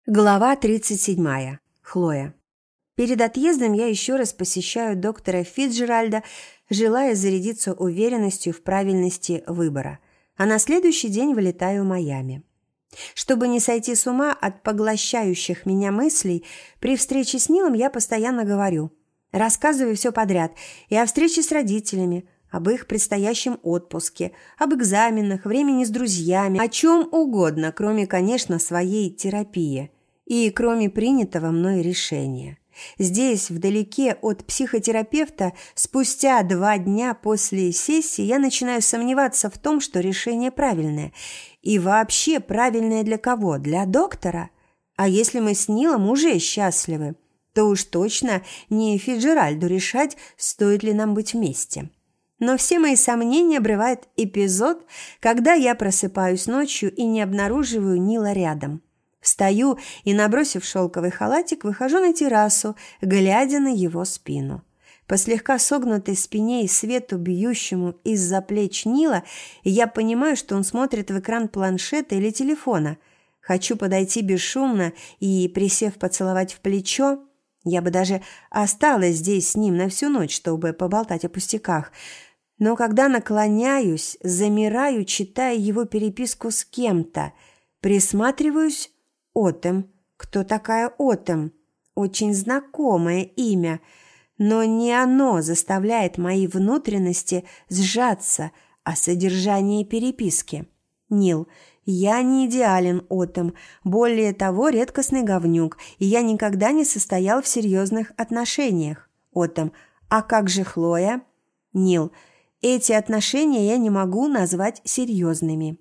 Глава 37. Хлоя. Перед отъездом я еще раз посещаю доктора Фицджеральда, желая зарядиться уверенностью в правильности выбора, а на следующий день вылетаю в Майами. Чтобы не сойти с ума от поглощающих меня мыслей, при встрече с Нилом я постоянно говорю, рассказываю все подряд, и о встрече с родителями, об их предстоящем отпуске, об экзаменах, времени с друзьями, о чем угодно, кроме, конечно, своей терапии и кроме принятого мной решения. Здесь, вдалеке от психотерапевта, спустя 2 дня после сессии я начинаю сомневаться в том, что решение правильное. И вообще правильное для кого? Для доктора? А если мы с Нилом уже счастливы, то уж точно не Фицджеральду решать, стоит ли нам быть вместе. Но все мои сомнения обрывает эпизод, когда я просыпаюсь ночью и не обнаруживаю Нила рядом. Встаю и, набросив шелковый халатик, выхожу на террасу, глядя на его спину. По слегка согнутой спине и свету, бьющему из-за плеч Нила, я понимаю, что он смотрит в экран планшета или телефона. Хочу подойти бесшумно и, присев, поцеловать в плечо. Я бы даже осталась здесь с ним на всю ночь, чтобы поболтать о пустяках. Но когда наклоняюсь, замираю, читая его переписку с кем-то, присматриваюсь. Отем. Кто такая Отем? Очень знакомое имя, но не оно заставляет мои внутренности сжаться о содержании переписки. Нил, я не идеален, Отем, более того, редкостный говнюк, и я никогда не состоял в серьезных отношениях. Отем, а как же Хлоя? Нил, эти отношения я не могу назвать серьезными.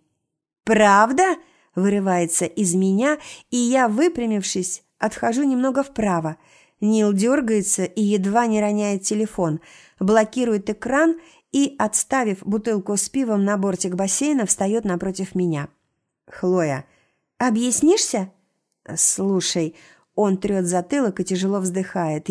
Правда? Вырывается из меня, и я, выпрямившись, отхожу немного вправо. Нил дергается и едва не роняет телефон, блокирует экран и, отставив бутылку с пивом на бортик бассейна, встает напротив меня. «Хлоя, объяснишься?» «Слушай», он трет затылок и тяжело вздыхает.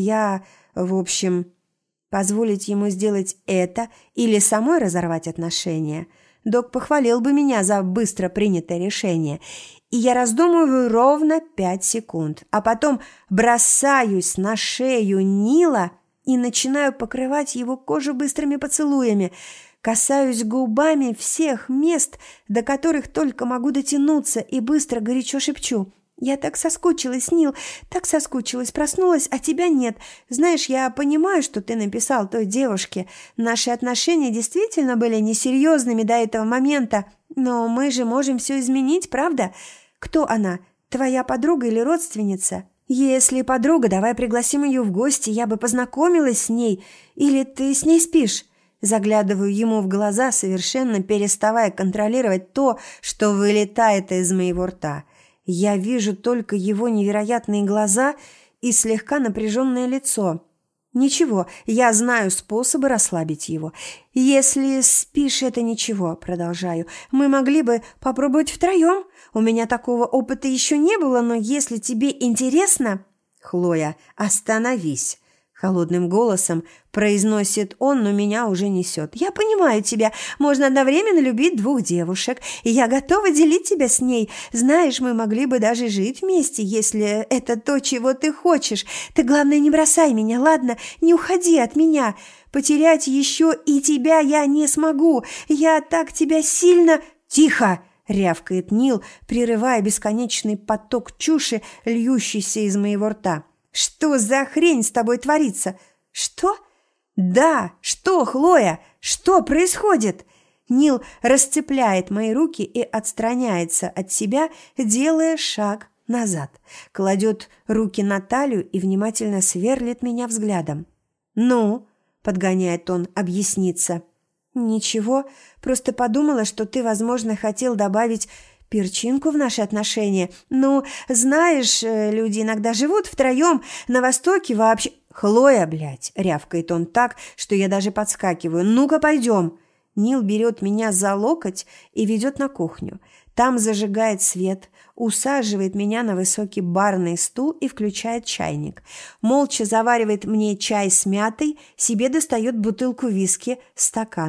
В общем, позволить ему сделать это или самой разорвать отношения – док похвалил бы меня за быстро принятое решение. И я раздумываю ровно 5 секунд, а потом бросаюсь на шею Нила и начинаю покрывать его кожу быстрыми поцелуями, касаюсь губами всех мест, до которых только могу дотянуться, и быстро горячо шепчу: «Я так соскучилась, Нил, так соскучилась, проснулась, а тебя нет. Знаешь, я понимаю, что ты написал той девушке. Наши отношения действительно были несерьезными до этого момента, но мы же можем все изменить, правда? Кто она, твоя подруга или родственница? Если подруга, давай пригласим ее в гости, я бы познакомилась с ней. Или ты с ней спишь?» Заглядываю ему в глаза, совершенно переставая контролировать то, что вылетает из моего рта. Я вижу только его невероятные глаза и слегка напряженное лицо. Ничего, я знаю способы расслабить его. Если спишь, это ничего, продолжаю. Мы могли бы попробовать втроем. У меня такого опыта еще не было, но если тебе интересно... Хлоя, остановись. Холодным голосом произносит он, но меня уже несет. «Я понимаю тебя. Можно одновременно любить 2 девушек, и я готова делить тебя с ней. Знаешь, мы могли бы даже жить вместе, если это то, чего ты хочешь. Ты, главное, не бросай меня, ладно? Не уходи от меня. Потерять еще и тебя я не смогу. Я так тебя сильно...» «Тихо!» – рявкает Нил, прерывая бесконечный поток чуши, льющийся из моего рта. «Что за хрень с тобой творится?» «Что?» «Да, что, Хлоя? Что происходит?» Нил расцепляет мои руки и отстраняется от себя, делая шаг назад. Кладет руки на талию и внимательно сверлит меня взглядом. «Ну?» – подгоняет он объясниться. «Ничего, просто подумала, что ты, возможно, хотел добавить перчинку в наши отношения. Ну, знаешь, люди иногда живут втроем, на Востоке вообще...» «Хлоя, блядь!» – рявкает он так, что я даже подскакиваю. «Ну-ка, пойдем!» Нил берет меня за локоть и ведет на кухню. Там зажигает свет, усаживает меня на высокий барный стул и включает чайник. Молча заваривает мне чай с мятой, себе достает бутылку виски, стакан.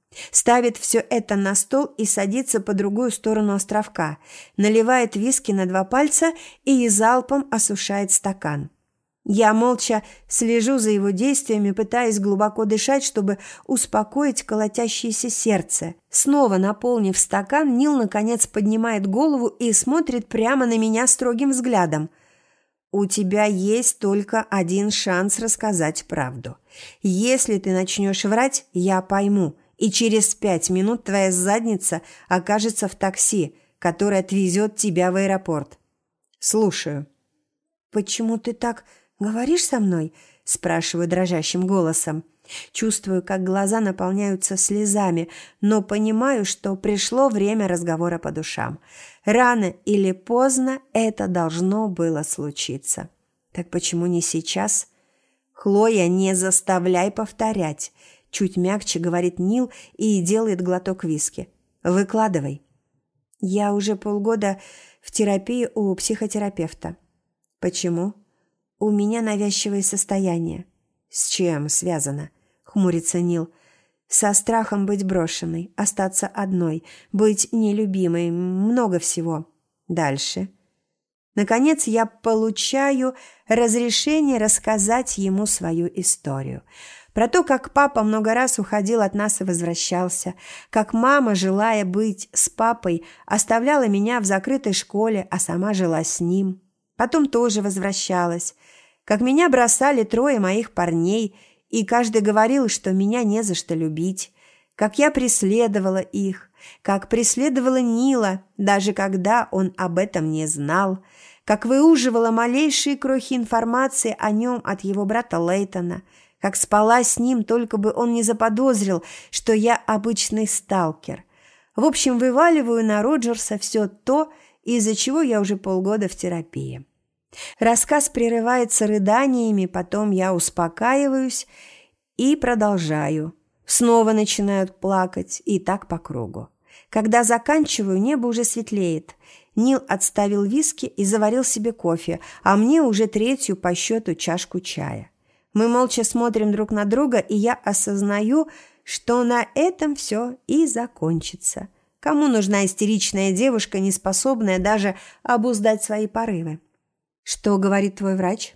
Ставит все это на стол и садится по другую сторону островка, наливает виски на 2 пальца и залпом осушает стакан. Я молча слежу за его действиями, пытаясь глубоко дышать, чтобы успокоить колотящееся сердце. Снова наполнив стакан, Нил наконец поднимает голову и смотрит прямо на меня строгим взглядом. «У тебя есть только один шанс рассказать правду. Если ты начнешь врать, я пойму, и через 5 минут твоя задница окажется в такси, которое отвезет тебя в аэропорт. Слушаю». «Почему ты так говоришь со мной?» – спрашиваю дрожащим голосом. Чувствую, как глаза наполняются слезами, но понимаю, что пришло время разговора по душам. Рано или поздно это должно было случиться. Так почему не сейчас? «Хлоя, не заставляй повторять», – чуть мягче говорит Нил и делает глоток виски. «Выкладывай». «Я уже полгода в терапии у психотерапевта». «Почему?» «У меня навязчивое состояние». «С чем связано?» – хмурится Нил. «Со страхом быть брошенной, остаться одной, быть нелюбимой, много всего». «Дальше?» Наконец я получаю разрешение рассказать ему свою историю. Про то, как папа много раз уходил от нас и возвращался, как мама, желая быть с папой, оставляла меня в закрытой школе, а сама жила с ним. Потом тоже возвращалась. Как меня бросали 3 моих парней, и каждый говорил, что меня не за что любить. Как я преследовала их, как преследовала Нила, даже когда он об этом не знал. Как выуживала малейшие крохи информации о нем от его брата Лейтона. Как спала с ним, только бы он не заподозрил, что я обычный сталкер. В общем, вываливаю на Роджерса все то, из-за чего я уже полгода в терапии. Рассказ прерывается рыданиями, потом я успокаиваюсь и продолжаю. Снова начинают плакать, и так по кругу. Когда заканчиваю, небо уже светлеет. Нил отставил виски и заварил себе кофе, а мне уже 3-ю по счету чашку чая. Мы молча смотрим друг на друга, и я осознаю, что на этом все и закончится. Кому нужна истеричная девушка, не способная даже обуздать свои порывы? «Что говорит твой врач?»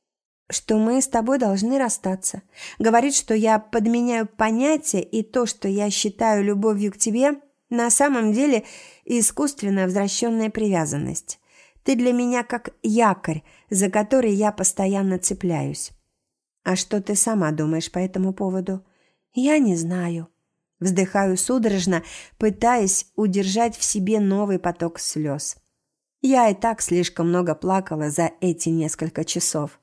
«Что мы с тобой должны расстаться. Говорит, что я подменяю понятия, и то, что я считаю любовью к тебе, на самом деле искусственно возвращенная привязанность. Ты для меня как якорь, за который я постоянно цепляюсь». «А что ты сама думаешь по этому поводу?» «Я не знаю». Вздыхаю судорожно, пытаясь удержать в себе новый поток слез. Я и так слишком много плакала за эти несколько часов.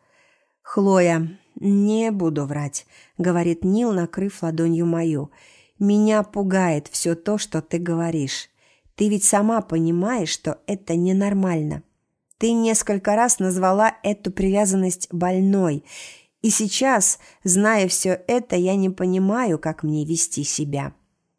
«Хлоя, не буду врать», — говорит Нил, накрыв ладонью мою. «Меня пугает все то, что ты говоришь. Ты ведь сама понимаешь, что это ненормально. Ты несколько раз назвала эту привязанность больной, и сейчас, зная все это, я не понимаю, как мне вести себя.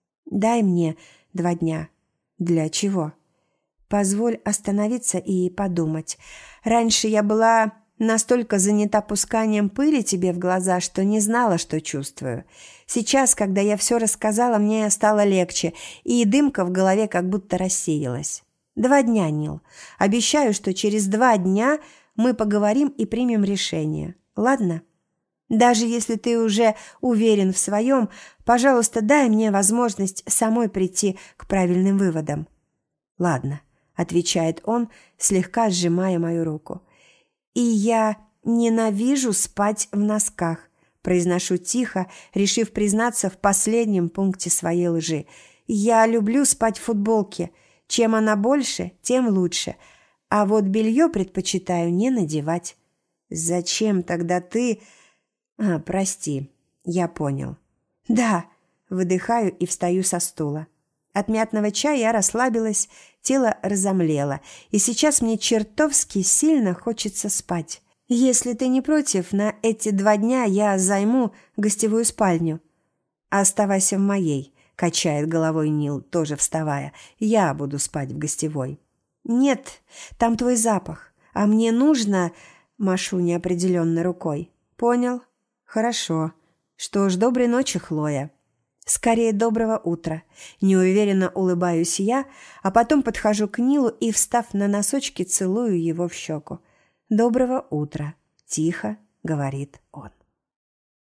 Дай мне 2 дня». «Для чего?» «Позволь остановиться и подумать. Раньше я была настолько занята пусканием пыли тебе в глаза, что не знала, что чувствую. Сейчас, когда я все рассказала, мне стало легче, и дымка в голове как будто рассеялась. 2 дня, Нил. Обещаю, что через 2 дня мы поговорим и примем решение. Ладно? Даже если ты уже уверен в своем, пожалуйста, дай мне возможность самой прийти к правильным выводам». «Ладно», — отвечает он, слегка сжимая мою руку. «И я ненавижу спать в носках», — произношу тихо, решив признаться в последнем пункте своей лжи. «Я люблю спать в футболке. Чем она больше, тем лучше. А вот белье предпочитаю не надевать». «Зачем тогда ты...» «Прости, я понял». «Да», — выдыхаю и встаю со стула. От мятного чая я расслабилась, тело разомлело, и сейчас мне чертовски сильно хочется спать. «Если ты не против, на эти 2 дня я займу гостевую спальню». «Оставайся в моей», — качает головой Нил, тоже вставая. «Я буду спать в гостевой». «Нет, там твой запах, а мне нужно...» — машу неопределенно рукой. «Понял? Хорошо. Что ж, доброй ночи, Хлоя». Скорее, доброго утра. Неуверенно улыбаюсь я, а потом подхожу к Нилу и, встав на носочки, целую его в щеку. Доброго утра, тихо говорит он.